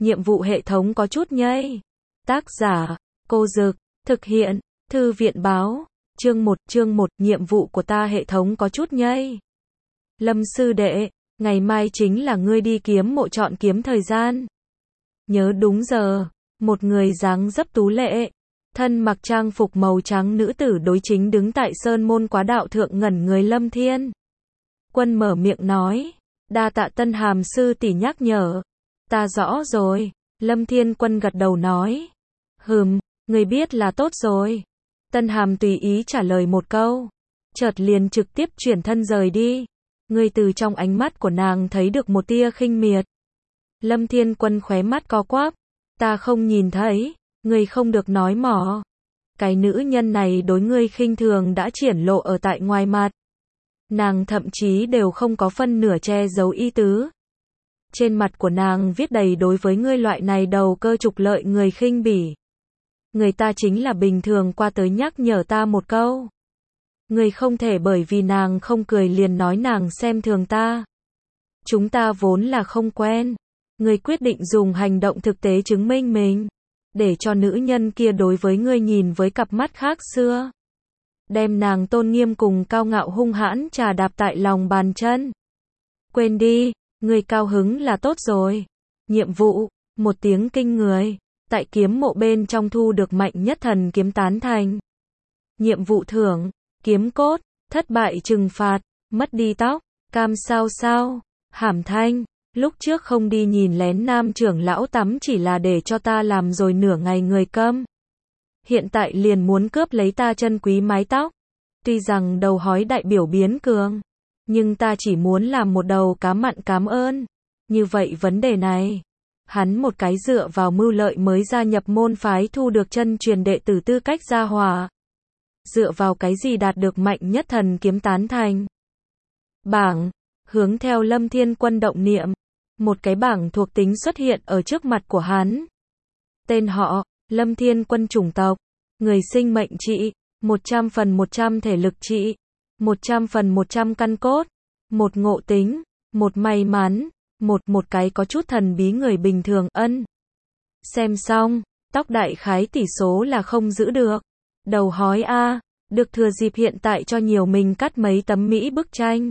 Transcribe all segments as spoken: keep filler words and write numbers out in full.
nhiệm vụ hệ thống có chút nhây. Tác giả, Cô Dực, thực hiện, Thư viện báo, chương một, chương một, nhiệm vụ của ta hệ thống có chút nhây. Lâm sư đệ, ngày mai chính là ngươi đi kiếm mộ chọn kiếm thời gian. Nhớ đúng giờ, một người dáng dấp tú lệ, thân mặc trang phục màu trắng nữ tử đối chính đứng tại sơn môn quá đạo thượng ngẩn người Lâm Thiên Quân mở miệng nói, đa tạ Tân Hàm sư tỷ nhắc nhở. Ta rõ rồi, Lâm Thiên Quân gật đầu nói. Hừm, người biết là tốt rồi. Tân Hàm tùy ý trả lời một câu, chợt liền trực tiếp chuyển thân rời đi. Người từ trong ánh mắt của nàng thấy được một tia khinh miệt. Lâm Thiên Quân khóe mắt co quắp, ta không nhìn thấy, người không được nói mỏ. Cái nữ nhân này đối ngươi khinh thường đã triển lộ ở tại ngoài mặt. Nàng thậm chí đều không có phân nửa che giấu ý tứ. Trên mặt của nàng viết đầy đối với ngươi loại này đầu cơ trục lợi người khinh bỉ. Người ta chính là bình thường qua tới nhắc nhở ta một câu. Người không thể bởi vì nàng không cười liền nói nàng xem thường ta. Chúng ta vốn là không quen. Người quyết định dùng hành động thực tế chứng minh mình. Để cho nữ nhân kia đối với ngươi nhìn với cặp mắt khác xưa. Đem nàng tôn nghiêm cùng cao ngạo hung hãn trà đạp tại lòng bàn chân. Quên đi, người cao hứng là tốt rồi. Nhiệm vụ, một tiếng kinh người. Tại kiếm mộ bên trong thu được mạnh nhất thần kiếm tán thành. Nhiệm vụ thưởng, kiếm cốt, thất bại trừng phạt, mất đi tóc, cam sao sao, hàm thanh. Lúc trước không đi nhìn lén nam trưởng lão tắm chỉ là để cho ta làm rồi nửa ngày người câm. Hiện tại liền muốn cướp lấy ta chân quý mái tóc. Tuy rằng đầu hói đại biểu biến cường, nhưng ta chỉ muốn làm một đầu cá mặn cảm ơn. Như vậy vấn đề này, hắn một cái dựa vào mưu lợi mới gia nhập môn phái thu được chân truyền đệ tử tư cách gia hỏa. Dựa vào cái gì đạt được mạnh nhất thần kiếm tán thành. Bảng, hướng theo Lâm Thiên Quân động niệm. Một cái bảng thuộc tính xuất hiện ở trước mặt của hắn. Tên họ, Lâm Thiên Quân chủng tộc, người sinh mệnh trị, một trăm phần một trăm thể lực trị, một trăm phần một trăm căn cốt, một ngộ tính, một may mắn, một một cái có chút thần bí người bình thường ân. Xem xong, tóc đại khái tỷ số là không giữ được. Đầu hói a, được thừa dịp hiện tại cho nhiều mình cắt mấy tấm mỹ bức tranh.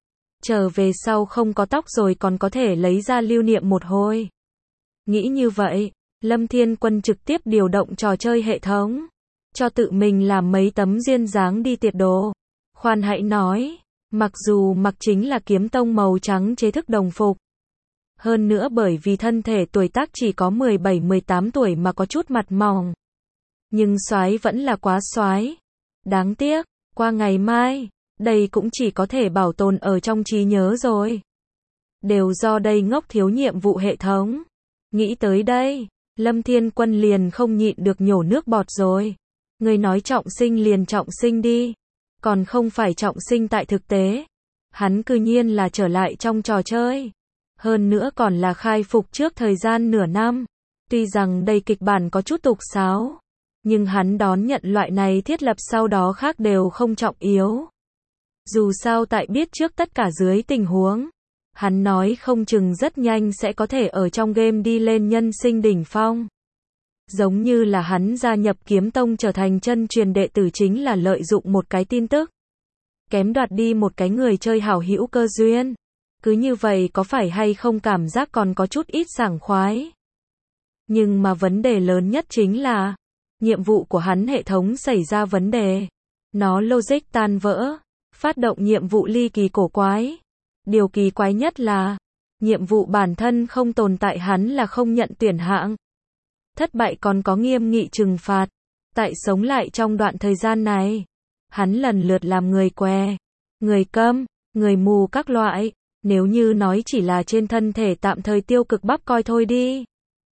Trở về sau không có tóc rồi còn có thể lấy ra lưu niệm một hồi. Nghĩ như vậy, Lâm Thiên Quân trực tiếp điều động trò chơi hệ thống. Cho tự mình làm mấy tấm duyên dáng đi tiệt đồ. Khoan hãy nói, mặc dù mặc chính là kiếm tông màu trắng chế thức đồng phục. Hơn nữa bởi vì thân thể tuổi tác chỉ có mười bảy mười tám tuổi mà có chút mặt mỏng. Nhưng soái vẫn là quá soái. Đáng tiếc, qua ngày mai, đây cũng chỉ có thể bảo tồn ở trong trí nhớ rồi. Đều do đây ngốc thiếu nhiệm vụ hệ thống. Nghĩ tới đây, Lâm Thiên Quân liền không nhịn được nhổ nước bọt rồi. Người nói trọng sinh liền trọng sinh đi. Còn không phải trọng sinh tại thực tế. Hắn cư nhiên là trở lại trong trò chơi. Hơn nữa còn là khai phục trước thời gian nửa năm. Tuy rằng đây kịch bản có chút tục sáo. Nhưng hắn đón nhận loại này thiết lập sau đó khác đều không trọng yếu. Dù sao tại biết trước tất cả dưới tình huống. Hắn nói không chừng rất nhanh sẽ có thể ở trong game đi lên nhân sinh đỉnh phong. Giống như là hắn gia nhập kiếm tông trở thành chân truyền đệ tử chính là lợi dụng một cái tin tức. Kém đoạt đi một cái người chơi hảo hữu cơ duyên. Cứ như vậy có phải hay không cảm giác còn có chút ít sảng khoái. Nhưng mà vấn đề lớn nhất chính là nhiệm vụ của hắn hệ thống xảy ra vấn đề. Nó logic tan vỡ. Phát động nhiệm vụ ly kỳ cổ quái. Điều kỳ quái nhất là nhiệm vụ bản thân không tồn tại hắn là không nhận tuyển hạng. Thất bại còn có nghiêm nghị trừng phạt. Tại sống lại trong đoạn thời gian này, hắn lần lượt làm người què, người câm, người mù các loại. Nếu như nói chỉ là trên thân thể tạm thời tiêu cực bắp coi thôi đi.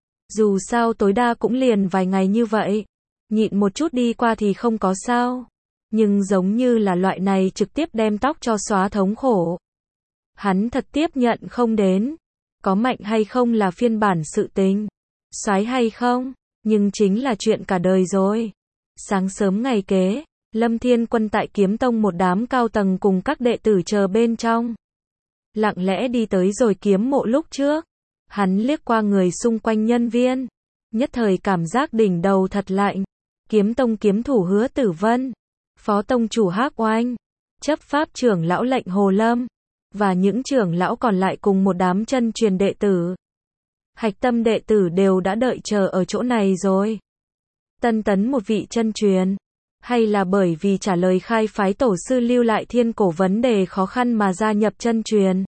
Dù sao tối đa cũng liền vài ngày như vậy. Nhịn một chút đi qua thì không có sao. Nhưng giống như là loại này trực tiếp đem tóc cho xóa thống khổ. Hắn thật tiếp nhận không đến. Có mạnh hay không là phiên bản sự tình. Soái hay không, nhưng chính là chuyện cả đời rồi. Sáng sớm ngày kế, Lâm Thiên Quân tại kiếm tông một đám cao tầng cùng các đệ tử chờ bên trong. Lặng lẽ đi tới rồi kiếm mộ lúc trước. Hắn liếc qua người xung quanh nhân viên, nhất thời cảm giác đỉnh đầu thật lạnh. Kiếm tông kiếm thủ Hứa Tử Vân, phó tông chủ Hắc Oanh, chấp pháp trưởng lão lệnh Hồ Lâm, và những trưởng lão còn lại cùng một đám chân truyền đệ tử. Hạch tâm đệ tử đều đã đợi chờ ở chỗ này rồi. Tân tấn một vị chân truyền, hay là bởi vì trả lời khai phái tổ sư lưu lại thiên cổ vấn đề khó khăn mà gia nhập chân truyền.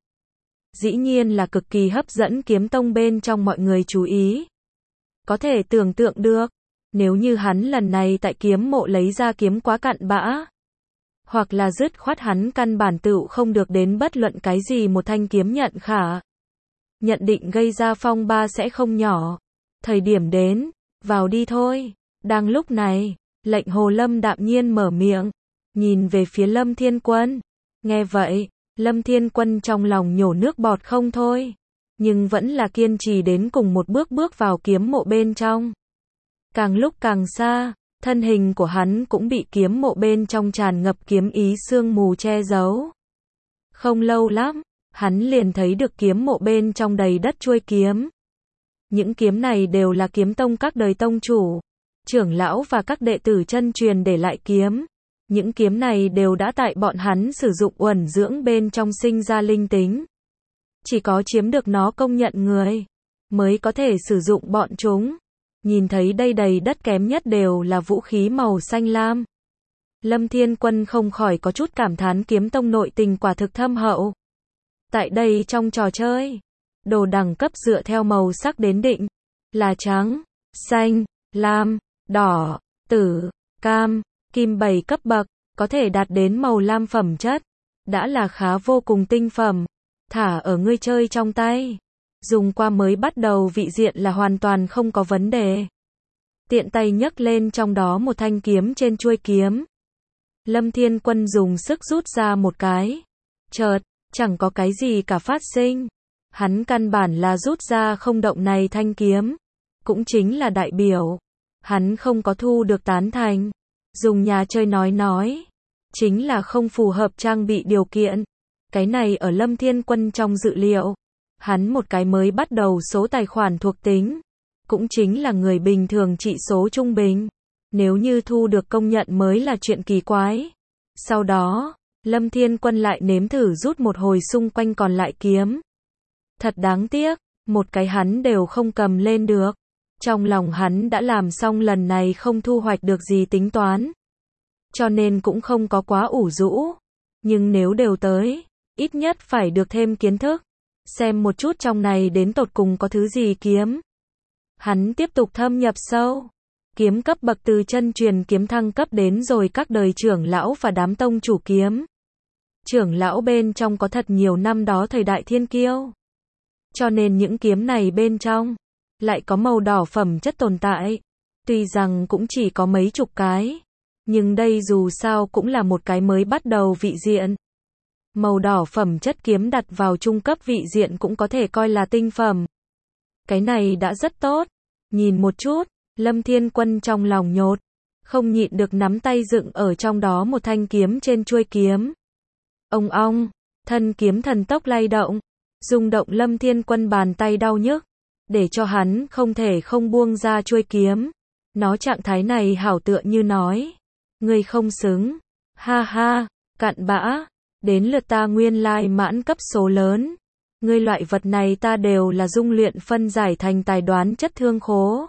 Dĩ nhiên là cực kỳ hấp dẫn kiếm tông bên trong mọi người chú ý. Có thể tưởng tượng được, nếu như hắn lần này tại kiếm mộ lấy ra kiếm quá cặn bã, hoặc là dứt khoát hắn căn bản tựu không được đến bất luận cái gì một thanh kiếm nhận khả. Nhận định gây ra phong ba sẽ không nhỏ. Thời điểm đến, vào đi thôi. Đang lúc này, lệnh Hồ Lâm đạm nhiên mở miệng, nhìn về phía Lâm Thiên Quân. Nghe vậy, Lâm Thiên Quân trong lòng nhổ nước bọt không thôi, nhưng vẫn là kiên trì đến cùng một bước bước vào kiếm mộ bên trong. Càng lúc càng xa, thân hình của hắn cũng bị kiếm mộ bên trong tràn ngập kiếm ý sương mù che giấu. Không lâu lắm, hắn liền thấy được kiếm mộ bên trong đầy đất chuôi kiếm. Những kiếm này đều là kiếm tông các đời tông chủ, trưởng lão và các đệ tử chân truyền để lại kiếm. Những kiếm này đều đã tại bọn hắn sử dụng uẩn dưỡng bên trong sinh ra linh tính. Chỉ có chiếm được nó công nhận người, mới có thể sử dụng bọn chúng. Nhìn thấy đây đầy đất kém nhất đều là vũ khí màu xanh lam. Lâm Thiên Quân không khỏi có chút cảm thán kiếm tông nội tình quả thực thâm hậu. Tại đây trong trò chơi, đồ đẳng cấp dựa theo màu sắc đến định, là trắng, xanh, lam, đỏ, tử, cam, kim bảy cấp bậc, có thể đạt đến màu lam phẩm chất, đã là khá vô cùng tinh phẩm, thả ở ngươi chơi trong tay. Dùng qua mới bắt đầu vị diện là hoàn toàn không có vấn đề. Tiện tay nhấc lên trong đó một thanh kiếm trên chuôi kiếm. Lâm Thiên Quân dùng sức rút ra một cái. Chợt, chẳng có cái gì cả phát sinh. Hắn căn bản là rút ra không động này thanh kiếm. Cũng chính là đại biểu. Hắn không có thu được tán thành. Dùng nhà chơi nói nói. Chính là không phù hợp trang bị điều kiện. Cái này ở Lâm Thiên Quân trong dự liệu. Hắn một cái mới bắt đầu số tài khoản thuộc tính. Cũng chính là người bình thường trị số trung bình. Nếu như thu được công nhận mới là chuyện kỳ quái. Sau đó, Lâm Thiên Quân lại nếm thử rút một hồi xung quanh còn lại kiếm. Thật đáng tiếc, một cái hắn đều không cầm lên được. Trong lòng hắn đã làm xong lần này không thu hoạch được gì tính toán. Cho nên cũng không có quá ủ rũ. Nhưng nếu đều tới, ít nhất phải được thêm kiến thức. Xem một chút trong này đến tột cùng có thứ gì kiếm. Hắn tiếp tục thâm nhập sâu. Kiếm cấp bậc từ chân truyền kiếm thăng cấp đến rồi các đời trưởng lão và đám tông chủ kiếm. Trưởng lão bên trong có thật nhiều năm đó thời đại thiên kiêu. Cho nên những kiếm này bên trong lại có màu đỏ phẩm chất tồn tại. Tuy rằng cũng chỉ có mấy chục cái, nhưng đây dù sao cũng là một cái mới bắt đầu vị diện. Màu đỏ phẩm chất kiếm đặt vào trung cấp vị diện cũng có thể coi là tinh phẩm. Cái này đã rất tốt. Nhìn một chút, Lâm Thiên Quân trong lòng nhột, không nhịn được nắm tay dựng ở trong đó một thanh kiếm trên chuôi kiếm. Ông ong, thân kiếm thần tốc lay động, rung động Lâm Thiên Quân bàn tay đau nhức, để cho hắn không thể không buông ra chuôi kiếm. Nó trạng thái này hảo tựa như nói, ngươi không xứng, ha ha, cặn bã, đến lượt ta nguyên lai mãn cấp số lớn. Ngươi loại vật này ta đều là dung luyện phân giải thành tài đoán chất thương khố.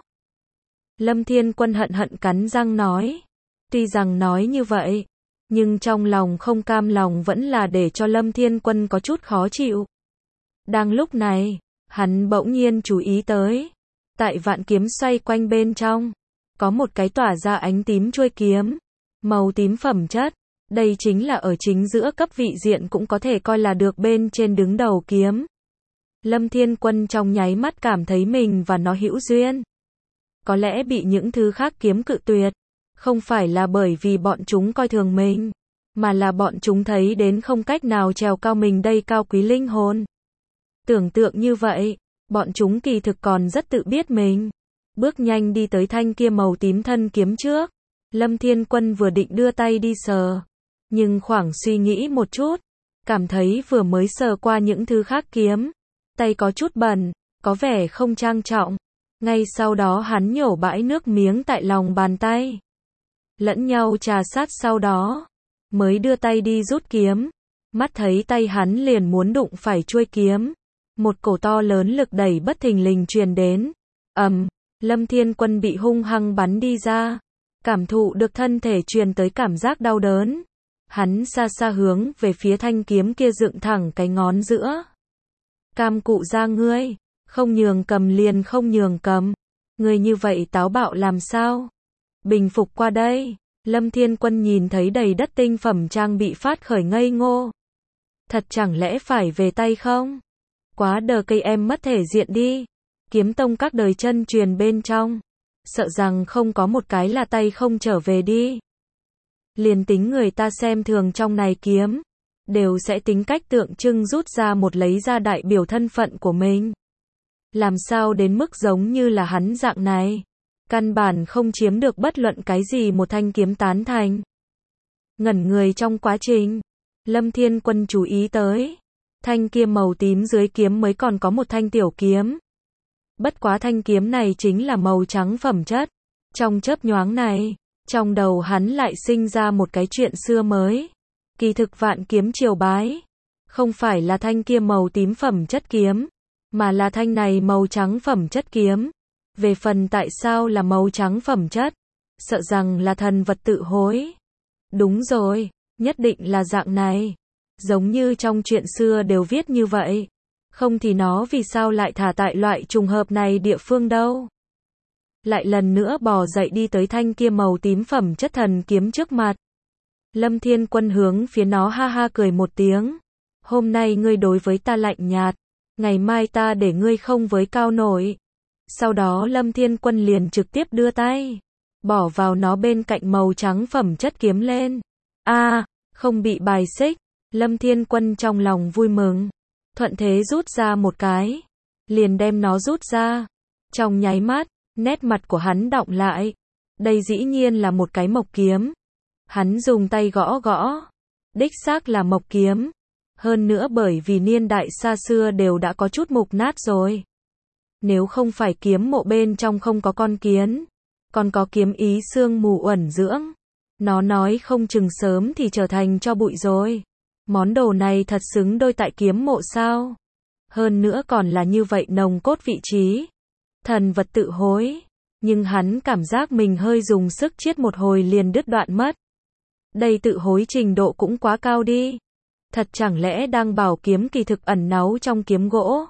Lâm Thiên Quân hận hận cắn răng nói. Tuy rằng nói như vậy, nhưng trong lòng không cam lòng vẫn là để cho Lâm Thiên Quân có chút khó chịu. Đang lúc này, hắn bỗng nhiên chú ý tới. Tại vạn kiếm xoay quanh bên trong, có một cái tỏa ra ánh tím chuôi kiếm. Màu tím phẩm chất. Đây chính là ở chính giữa cấp vị diện cũng có thể coi là được bên trên đứng đầu kiếm. Lâm Thiên Quân trong nháy mắt cảm thấy mình và nó hữu duyên. Có lẽ bị những thứ khác kiếm cự tuyệt, không phải là bởi vì bọn chúng coi thường mình, mà là bọn chúng thấy đến không cách nào trèo cao mình đây cao quý linh hồn. Tưởng tượng như vậy, bọn chúng kỳ thực còn rất tự biết mình. Bước nhanh đi tới thanh kia màu tím thân kiếm trước. Lâm Thiên Quân vừa định đưa tay đi sờ, nhưng khoảng suy nghĩ một chút, cảm thấy vừa mới sờ qua những thứ khác kiếm, tay có chút bẩn, có vẻ không trang trọng. Ngay sau đó hắn nhổ bãi nước miếng tại lòng bàn tay. Lẫn nhau trà sát sau đó, mới đưa tay đi rút kiếm. Mắt thấy tay hắn liền muốn đụng phải chuôi kiếm. Một cổ to lớn lực đẩy bất thình lình truyền đến. Ầm, Lâm Thiên Quân bị hung hăng bắn đi ra. Cảm thụ được thân thể truyền tới cảm giác đau đớn. Hắn xa xa hướng về phía thanh kiếm kia dựng thẳng cái ngón giữa. Cam cụ ra ngươi, không nhường cầm liền không nhường cầm. Ngươi như vậy táo bạo làm sao? Bình phục qua đây. Lâm Thiên Quân nhìn thấy đầy đất tinh phẩm trang bị phát khởi ngây ngô. Thật chẳng lẽ phải về tay không? Quá đờ cây em mất thể diện đi. Kiếm tông các đời chân truyền bên trong. Sợ rằng không có một cái là tay không trở về đi. Liền tính người ta xem thường trong này kiếm. Đều sẽ tính cách tượng trưng rút ra một lấy ra đại biểu thân phận của mình. Làm sao đến mức giống như là hắn dạng này. Căn bản không chiếm được bất luận cái gì một thanh kiếm tán thành. Ngẩn người trong quá trình. Lâm Thiên Quân chú ý tới. Thanh kia màu tím dưới kiếm mới còn có một thanh tiểu kiếm. Bất quá thanh kiếm này chính là màu trắng phẩm chất. Trong chớp nhoáng này, trong đầu hắn lại sinh ra một cái chuyện xưa mới. Kỳ thực vạn kiếm triều bái. Không phải là thanh kia màu tím phẩm chất kiếm. Mà là thanh này màu trắng phẩm chất kiếm. Về phần tại sao là màu trắng phẩm chất. Sợ rằng là thần vật tự hối. Đúng rồi, nhất định là dạng này. Giống như trong chuyện xưa đều viết như vậy. Không thì nó vì sao lại thả tại loại trùng hợp này địa phương đâu. Lại lần nữa bò dậy đi tới thanh kia màu tím phẩm chất thần kiếm trước mặt. Lâm Thiên Quân hướng phía nó ha ha cười một tiếng. Hôm nay ngươi đối với ta lạnh nhạt. Ngày mai ta để ngươi không với cao nổi. Sau đó Lâm Thiên Quân liền trực tiếp đưa tay. Bỏ vào nó bên cạnh màu trắng phẩm chất kiếm lên. A, à, không bị bài xích. Lâm Thiên Quân trong lòng vui mừng. Thuận thế rút ra một cái. Liền đem nó rút ra. Trong nháy mắt, nét mặt của hắn đọng lại. Đây dĩ nhiên là một cái mộc kiếm. Hắn dùng tay gõ gõ. Đích xác là mộc kiếm. Hơn nữa bởi vì niên đại xa xưa đều đã có chút mục nát rồi. Nếu không phải kiếm mộ bên trong không có con kiến. Còn có kiếm ý sương mù uẩn dưỡng. Nó nói không chừng sớm thì trở thành cho bụi rồi. Món đồ này thật xứng đôi tại kiếm mộ sao? Hơn nữa còn là như vậy nồng cốt vị trí. Thần vật tự hối. Nhưng hắn cảm giác mình hơi dùng sức chiết một hồi liền đứt đoạn mất. Đây tự hối trình độ cũng quá cao đi. Thật chẳng lẽ đang bảo kiếm kỳ thực ẩn náu trong kiếm gỗ?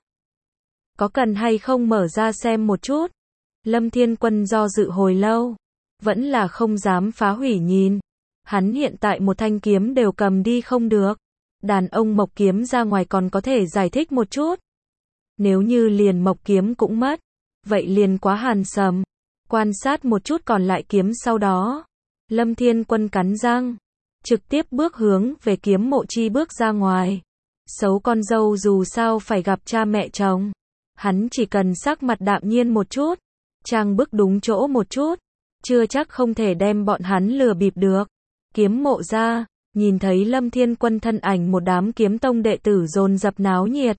Có cần hay không mở ra xem một chút? Lâm Thiên Quân do dự hồi lâu. Vẫn là không dám phá hủy nhìn. Hắn hiện tại một thanh kiếm đều cầm đi không được. Đàn ông mộc kiếm ra ngoài còn có thể giải thích một chút. Nếu như liền mộc kiếm cũng mất. Vậy liền quá hàn sầm. Quan sát một chút còn lại kiếm sau đó. Lâm Thiên Quân cắn răng. Trực tiếp bước hướng về kiếm mộ chi bước ra ngoài. Xấu con dâu dù sao phải gặp cha mẹ chồng. Hắn chỉ cần sắc mặt đạm nhiên một chút. Trang bức đúng chỗ một chút. Chưa chắc không thể đem bọn hắn lừa bịp được. Kiếm mộ ra. Nhìn thấy Lâm Thiên Quân thân ảnh một đám kiếm tông đệ tử dồn dập náo nhiệt.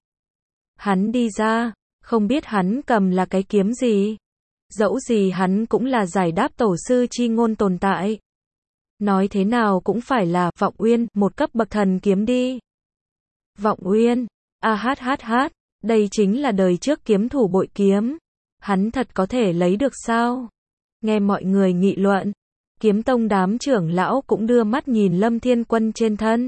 Hắn đi ra. Không biết hắn cầm là cái kiếm gì. Dẫu gì hắn cũng là giải đáp tổ sư chi ngôn tồn tại. Nói thế nào cũng phải là Vọng Uyên, một cấp bậc thần kiếm đi. Vọng Uyên, a hát hát hát, đây chính là đời trước kiếm thủ bội kiếm. Hắn thật có thể lấy được sao? Nghe mọi người nghị luận, kiếm tông đám trưởng lão cũng đưa mắt nhìn Lâm Thiên Quân trên thân.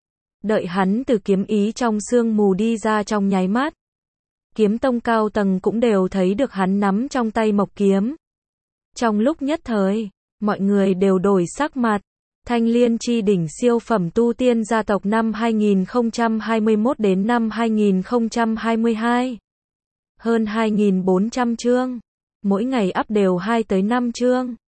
Đợi hắn từ kiếm ý trong sương mù đi ra trong nháy mắt. Kiếm tông cao tầng cũng đều thấy được hắn nắm trong tay mộc kiếm. Trong lúc nhất thời, mọi người đều đổi sắc mặt. Thanh Liên chi đỉnh siêu phẩm tu tiên gia tộc năm hai nghìn không trăm hai mươi mốt đến năm hai nghìn không trăm hai mươi hai. Hơn hai nghìn bốn trăm chương. Mỗi ngày up đều hai tới năm chương.